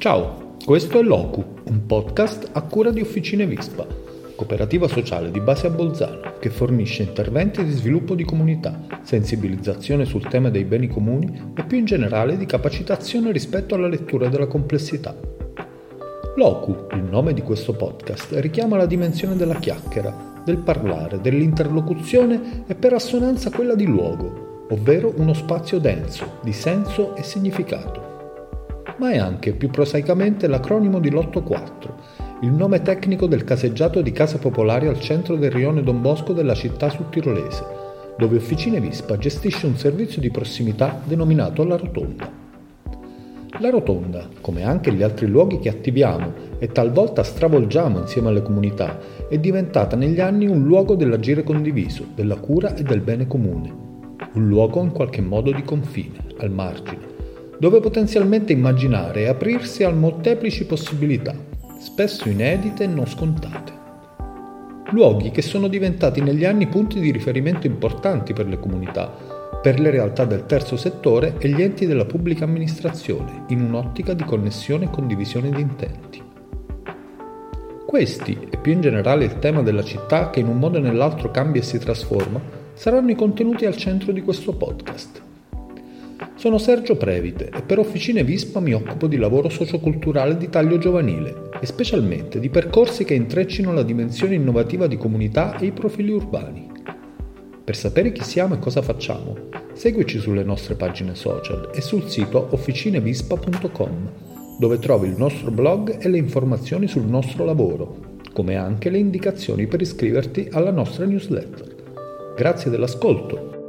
Ciao, questo è Locu, un podcast a cura di Officine Vispa, cooperativa sociale di base a Bolzano che fornisce interventi di sviluppo di comunità, sensibilizzazione sul tema dei beni comuni e più in generale di capacitazione rispetto alla lettura della complessità. Locu, il nome di questo podcast, richiama la dimensione della chiacchiera, del parlare, dell'interlocuzione e per assonanza quella di luogo, ovvero uno spazio denso di senso e significato. Ma è anche, più prosaicamente, l'acronimo di Lotto 4, il nome tecnico del caseggiato di case popolari al centro del rione Don Bosco della città sudtirolese, dove Officine Vispa gestisce un servizio di prossimità denominato La Rotonda. La Rotonda, come anche gli altri luoghi che attiviamo e talvolta stravolgiamo insieme alle comunità, è diventata negli anni un luogo dell'agire condiviso, della cura e del bene comune. Un luogo in qualche modo di confine, al margine, dove potenzialmente immaginare e aprirsi a molteplici possibilità, spesso inedite e non scontate. Luoghi che sono diventati negli anni punti di riferimento importanti per le comunità, per le realtà del terzo settore e gli enti della pubblica amministrazione, in un'ottica di connessione e condivisione di intenti. Questi, e più in generale il tema della città che in un modo o nell'altro cambia e si trasforma, saranno i contenuti al centro di questo podcast. Sono Sergio Previte e per Officine Vispa mi occupo di lavoro socioculturale di taglio giovanile e specialmente di percorsi che intreccino la dimensione innovativa di comunità e i profili urbani. Per sapere chi siamo e cosa facciamo, seguici sulle nostre pagine social e sul sito officinevispa.com, dove trovi il nostro blog e le informazioni sul nostro lavoro, come anche le indicazioni per iscriverti alla nostra newsletter. Grazie dell'ascolto!